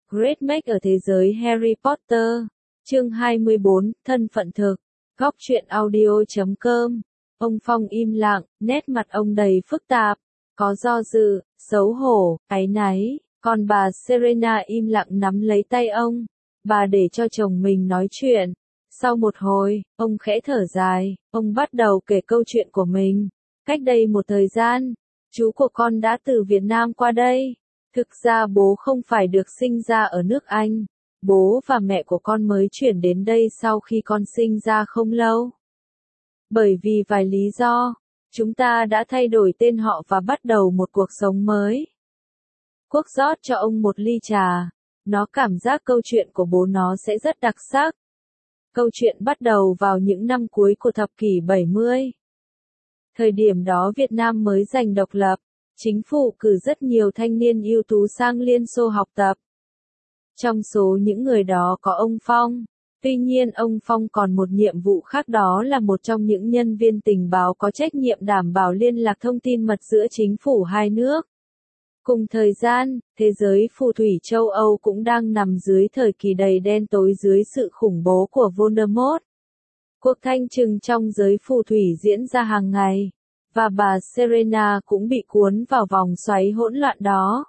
Great Make ở thế giới Harry Potter. Chương 24, thân phận thực. Góc truyện audio.com. Ông Phong im lặng, nét mặt ông đầy phức tạp, có do dự, xấu hổ, áy náy, còn bà Serena im lặng nắm lấy tay ông, bà để cho chồng mình nói chuyện. Sau một hồi, ông khẽ thở dài, ông bắt đầu kể câu chuyện của mình. Cách đây một thời gian, chú của con đã từ Việt Nam qua đây. Thực ra bố không phải được sinh ra ở nước Anh. Bố và mẹ của con mới chuyển đến đây sau khi con sinh ra không lâu. Bởi vì vài lý do, chúng ta đã thay đổi tên họ và bắt đầu một cuộc sống mới. Quốc rót cho ông một ly trà. Nó cảm giác câu chuyện của bố nó sẽ rất đặc sắc. Câu chuyện bắt đầu vào những năm cuối của thập kỷ 70. Thời điểm đó Việt Nam mới giành độc lập. Chính phủ cử rất nhiều thanh niên ưu tú sang Liên Xô học tập. Trong số những người đó có ông Phong. Tuy nhiên ông Phong còn một nhiệm vụ khác, đó là một trong những nhân viên tình báo có trách nhiệm đảm bảo liên lạc thông tin mật giữa chính phủ hai nước. Cùng thời gian, thế giới phù thủy châu Âu cũng đang nằm dưới thời kỳ đầy đen tối dưới sự khủng bố của Voldemort. Cuộc thanh trừng trong giới phù thủy diễn ra hàng ngày, và bà Serena cũng bị cuốn vào vòng xoáy hỗn loạn đó.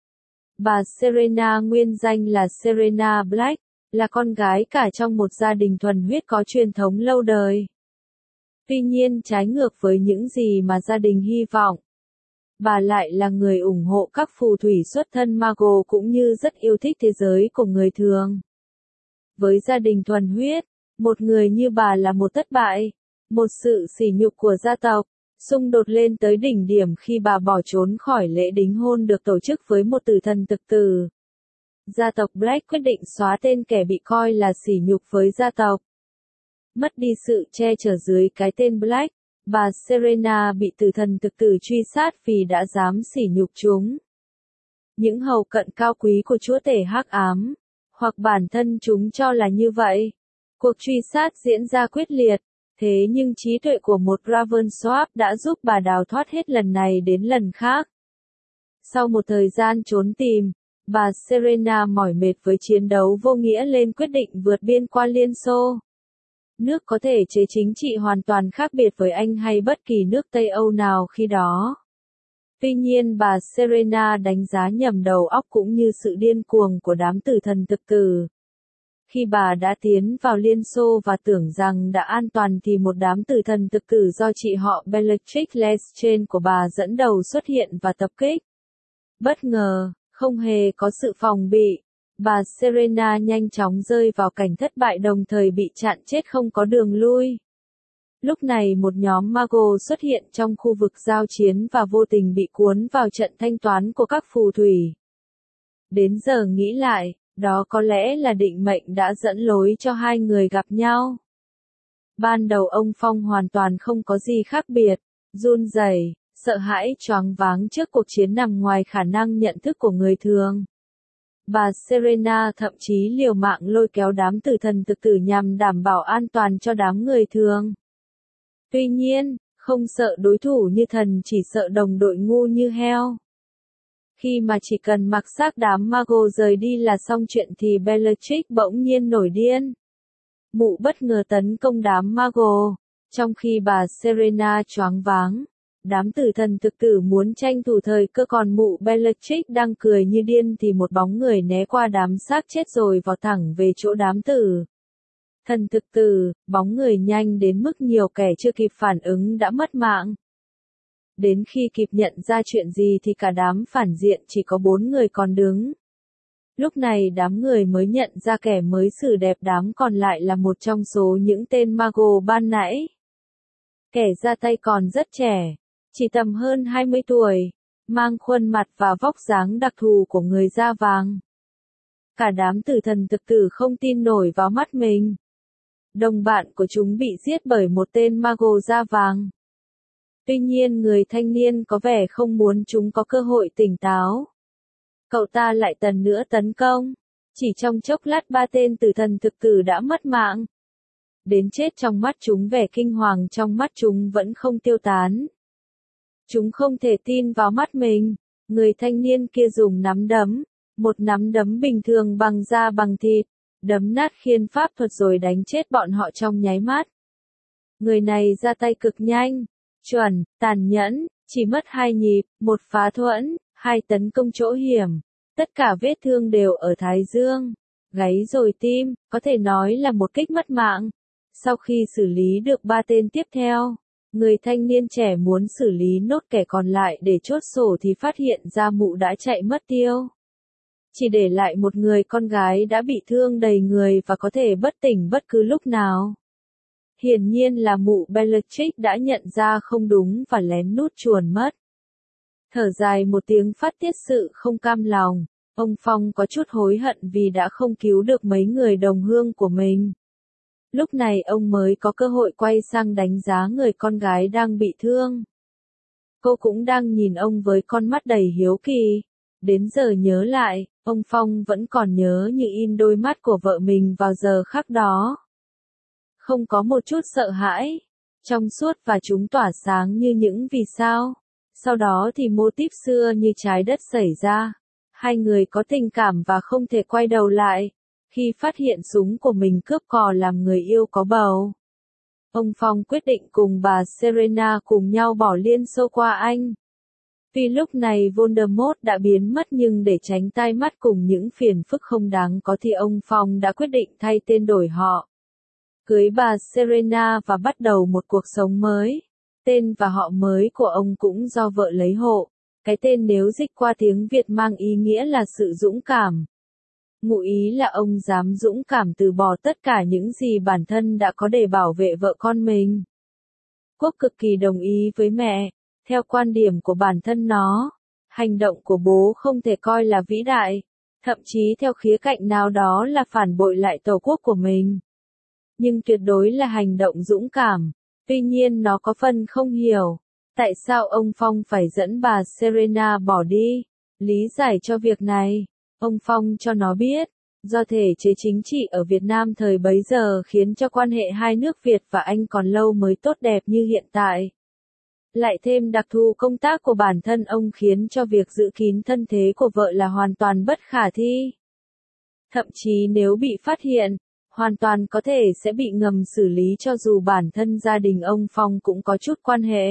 Bà Serena nguyên danh là Serena Black, là con gái cả trong một gia đình thuần huyết có truyền thống lâu đời. Tuy nhiên trái ngược với những gì mà gia đình hy vọng, bà lại là người ủng hộ các phù thủy xuất thân Mago cũng như rất yêu thích thế giới của người thường. Với gia đình thuần huyết, một người như bà là một thất bại, một sự sỉ nhục của gia tộc. Xung đột lên tới đỉnh điểm khi bà bỏ trốn khỏi lễ đính hôn được tổ chức với một tử thần thực tử. Gia tộc Black quyết định xóa tên kẻ bị coi là sỉ nhục với gia tộc. Mất đi sự che chở dưới cái tên Black, bà Serena bị tử thần thực tử truy sát vì đã dám sỉ nhục chúng. Những hầu cận cao quý của chúa tể hắc ám, hoặc bản thân chúng cho là như vậy. Cuộc truy sát diễn ra quyết liệt. Thế nhưng trí tuệ của một Ravensworth đã giúp bà đào thoát hết lần này đến lần khác. Sau một thời gian trốn tìm, bà Serena mỏi mệt với chiến đấu vô nghĩa lên quyết định vượt biên qua Liên Xô. Nước có thể chế chính trị hoàn toàn khác biệt với Anh hay bất kỳ nước Tây Âu nào khi đó. Tuy nhiên bà Serena đánh giá nhầm đầu óc cũng như sự điên cuồng của đám tử thần thực tử. Khi bà đã tiến vào Liên Xô và tưởng rằng đã an toàn thì một đám tử thần thực tử do chị họ Bellatrix Lestrange của bà dẫn đầu xuất hiện và tập kích. Bất ngờ, không hề có sự phòng bị, bà Serena nhanh chóng rơi vào cảnh thất bại đồng thời bị chặn chết không có đường lui. Lúc này một nhóm Mago xuất hiện trong khu vực giao chiến và vô tình bị cuốn vào trận thanh toán của các phù thủy. Đến giờ nghĩ lại, đó có lẽ là định mệnh đã dẫn lối cho hai người gặp nhau. Ban đầu ông Phong hoàn toàn không có gì khác biệt, run rẩy, sợ hãi choáng váng trước cuộc chiến nằm ngoài khả năng nhận thức của người thường. Bà Serena thậm chí liều mạng lôi kéo đám tử thần thực tử nhằm đảm bảo an toàn cho đám người thường. Tuy nhiên, không sợ đối thủ như thần chỉ sợ đồng đội ngu như heo. Khi mà chỉ cần mặc xác đám Mago rời đi là xong chuyện thì Bellatrix bỗng nhiên nổi điên. Mụ bất ngờ tấn công đám Mago, trong khi bà Serena choáng váng. Đám tử thần thực tử muốn tranh thủ thời cơ còn mụ Bellatrix đang cười như điên thì một bóng người né qua đám xác chết rồi vào thẳng về chỗ đám tử thần thực tử, bóng người nhanh đến mức nhiều kẻ chưa kịp phản ứng đã mất mạng. Đến khi kịp nhận ra chuyện gì thì cả đám phản diện chỉ có 4 người còn đứng. Lúc này đám người mới nhận ra kẻ mới xử đẹp đám còn lại là một trong số những tên Mago ban nãy. Kẻ ra tay còn rất trẻ, chỉ tầm hơn 20 tuổi, mang khuôn mặt và vóc dáng đặc thù của người da vàng. Cả đám tử thần thực tử không tin nổi vào mắt mình. Đồng bạn của chúng bị giết bởi một tên Mago da vàng. Tuy nhiên người thanh niên có vẻ không muốn chúng có cơ hội tỉnh táo. Cậu ta lại lần nữa tấn công. Chỉ trong chốc lát 3 tên tử thần thực tử đã mất mạng. Đến chết trong mắt chúng, vẻ kinh hoàng trong mắt chúng vẫn không tiêu tán. Chúng không thể tin vào mắt mình. Người thanh niên kia dùng nắm đấm, Một nắm đấm bình thường bằng da bằng thịt, đấm nát khiên pháp thuật rồi đánh chết bọn họ trong nháy mắt. Người này ra tay cực nhanh, chuẩn, tàn nhẫn, chỉ mất 2 nhịp, một phá thuẫn, 2 tấn công chỗ hiểm. Tất cả vết thương đều ở thái dương, gáy rồi tim, có thể nói là một kích mất mạng. Sau khi xử lý được 3 tên tiếp theo, người thanh niên trẻ muốn xử lý nốt kẻ còn lại để chốt sổ thì phát hiện ra mụ đã chạy mất tiêu. Chỉ để lại một người con gái đã bị thương đầy người và có thể bất tỉnh bất cứ lúc nào. Hiển nhiên là mụ Bellatrix đã nhận ra không đúng và lén nút chuồn mất. Thở dài một tiếng phát tiết sự không cam lòng, ông Phong có chút hối hận vì đã không cứu được mấy người đồng hương của mình. Lúc này ông mới có cơ hội quay sang đánh giá người con gái đang bị thương. Cô cũng đang nhìn ông với con mắt đầy hiếu kỳ. Đến giờ nhớ lại, ông Phong vẫn còn nhớ như in đôi mắt của vợ mình vào giờ khắc đó. Không có một chút sợ hãi, trong suốt và chúng tỏa sáng như những vì sao. Sau đó thì mô típ xưa như trái đất xảy ra. Hai người có tình cảm và không thể quay đầu lại. Khi phát hiện súng của mình cướp cò làm người yêu có bầu. Ông Phong quyết định cùng bà Serena cùng nhau bỏ Liên Xô qua Anh. Vì lúc này Voldemort đã biến mất nhưng để tránh tai mắt cùng những phiền phức không đáng có thì ông Phong đã quyết định thay tên đổi họ. Cưới bà Serena và bắt đầu một cuộc sống mới. Tên và họ mới của ông cũng do vợ lấy hộ. Cái tên nếu dịch qua tiếng Việt mang ý nghĩa là sự dũng cảm. Ngụ ý là ông dám dũng cảm từ bỏ tất cả những gì bản thân đã có để bảo vệ vợ con mình. Quốc cực kỳ đồng ý với mẹ. Theo quan điểm của bản thân nó, hành động của bố không thể coi là vĩ đại, thậm chí theo khía cạnh nào đó là phản bội lại tổ quốc của mình. Nhưng tuyệt đối là hành động dũng cảm. Tuy nhiên nó có phần không hiểu, tại sao ông Phong phải dẫn bà Serena bỏ đi. Lý giải cho việc này, ông Phong cho nó biết, do thể chế chính trị ở Việt Nam thời bấy giờ khiến cho quan hệ hai nước Việt và Anh còn lâu mới tốt đẹp như hiện tại. Lại thêm đặc thù công tác của bản thân ông khiến cho việc giữ kín thân thế của vợ là hoàn toàn bất khả thi. Thậm chí nếu bị phát hiện, hoàn toàn có thể sẽ bị ngầm xử lý cho dù bản thân gia đình ông Phong cũng có chút quan hệ.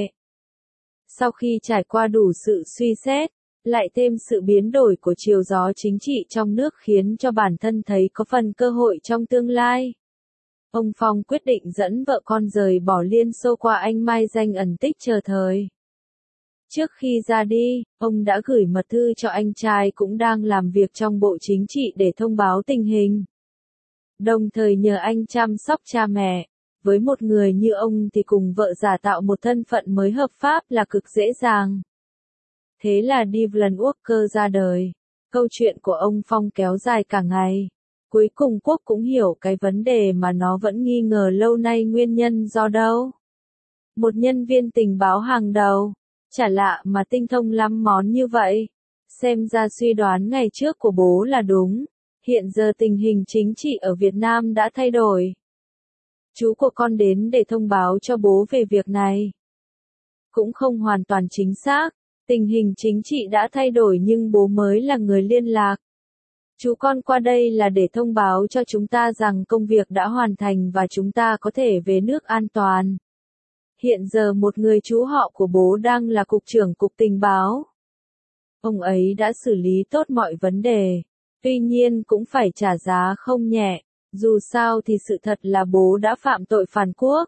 Sau khi trải qua đủ sự suy xét, lại thêm sự biến đổi của chiều gió chính trị trong nước khiến cho bản thân thấy có phần cơ hội trong tương lai. Ông Phong quyết định dẫn vợ con rời bỏ Liên Xô qua Anh mai danh ẩn tích chờ thời. Trước khi ra đi, ông đã gửi mật thư cho anh trai cũng đang làm việc trong Bộ Chính trị để thông báo tình hình. Đồng thời nhờ anh chăm sóc cha mẹ. Với một người như ông thì cùng vợ giả tạo một thân phận mới hợp pháp là cực dễ dàng. Thế là Devlin Walker ra đời. Câu chuyện của ông Phong kéo dài cả ngày. Cuối cùng Quốc cũng hiểu cái vấn đề mà nó vẫn nghi ngờ lâu nay nguyên nhân do đâu. Một nhân viên tình báo hàng đầu. Chả lạ mà tinh thông lắm món như vậy. Xem ra suy đoán ngày trước của bố là đúng. Hiện giờ tình hình chính trị ở Việt Nam đã thay đổi. Chú của con đến để thông báo cho bố về việc này. Cũng không hoàn toàn chính xác. Tình hình chính trị đã thay đổi nhưng bố mới là người liên lạc. Chú con qua đây là để thông báo cho chúng ta rằng công việc đã hoàn thành và chúng ta có thể về nước an toàn. Hiện giờ một người chú họ của bố đang là cục trưởng cục tình báo. Ông ấy đã xử lý tốt mọi vấn đề. Tuy nhiên cũng phải trả giá không nhẹ. Dù sao thì sự thật là bố đã phạm tội phản quốc.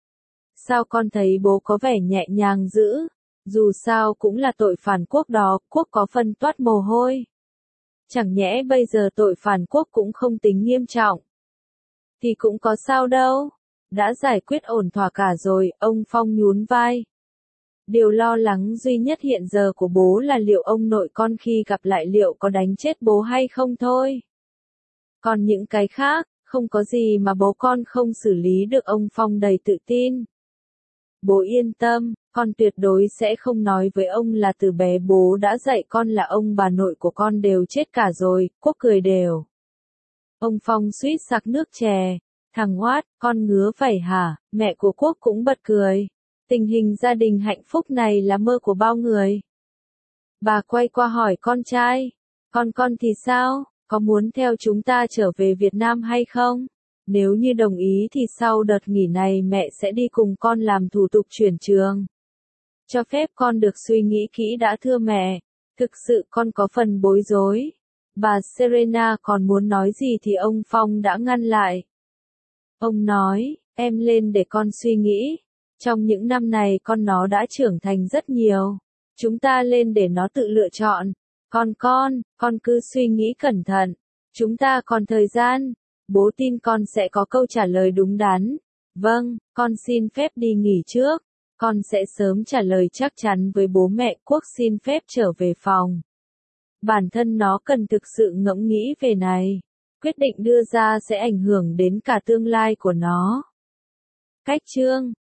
Sao con thấy bố có vẻ nhẹ nhàng dữ? Dù sao cũng là tội phản quốc đó, Quốc có phân toát mồ hôi. Chẳng nhẽ bây giờ tội phản quốc cũng không tính nghiêm trọng. Thì cũng có sao đâu. Đã giải quyết ổn thỏa cả rồi, ông Phong nhún vai. Điều lo lắng duy nhất hiện giờ của bố là liệu ông nội con khi gặp lại liệu có đánh chết bố hay không thôi. Còn những cái khác, không có gì mà bố con không xử lý được, ông Phong đầy tự tin. Bố yên tâm, con tuyệt đối sẽ không nói với ông là từ bé bố đã dạy con là ông bà nội của con đều chết cả rồi. Quốc cười đều. Ông Phong suýt sặc nước chè. Thằng Oát, con ngứa phải hả? Mẹ của Quốc cũng bật cười. Tình hình gia đình hạnh phúc này là mơ của bao người. Bà quay qua hỏi con trai. Con thì sao? Có muốn theo chúng ta trở về Việt Nam hay không? Nếu như đồng ý thì sau đợt nghỉ này mẹ sẽ đi cùng con làm thủ tục chuyển trường. Cho phép con được suy nghĩ kỹ đã thưa mẹ. Thực sự con có phần bối rối. Bà Serena còn muốn nói gì thì ông Phong đã ngăn lại. Ông nói, em lên để con suy nghĩ. Trong những năm này nó đã trưởng thành rất nhiều. Chúng ta lên để nó tự lựa chọn. Con cứ suy nghĩ cẩn thận. Chúng ta còn thời gian. Bố tin con sẽ có câu trả lời đúng đắn. Vâng, con xin phép đi nghỉ trước. Con sẽ sớm trả lời chắc chắn với bố mẹ. Quốc xin phép trở về phòng. Bản thân nó cần thực sự ngẫm nghĩ về này. Quyết định đưa ra sẽ ảnh hưởng đến cả tương lai của nó. Cách chương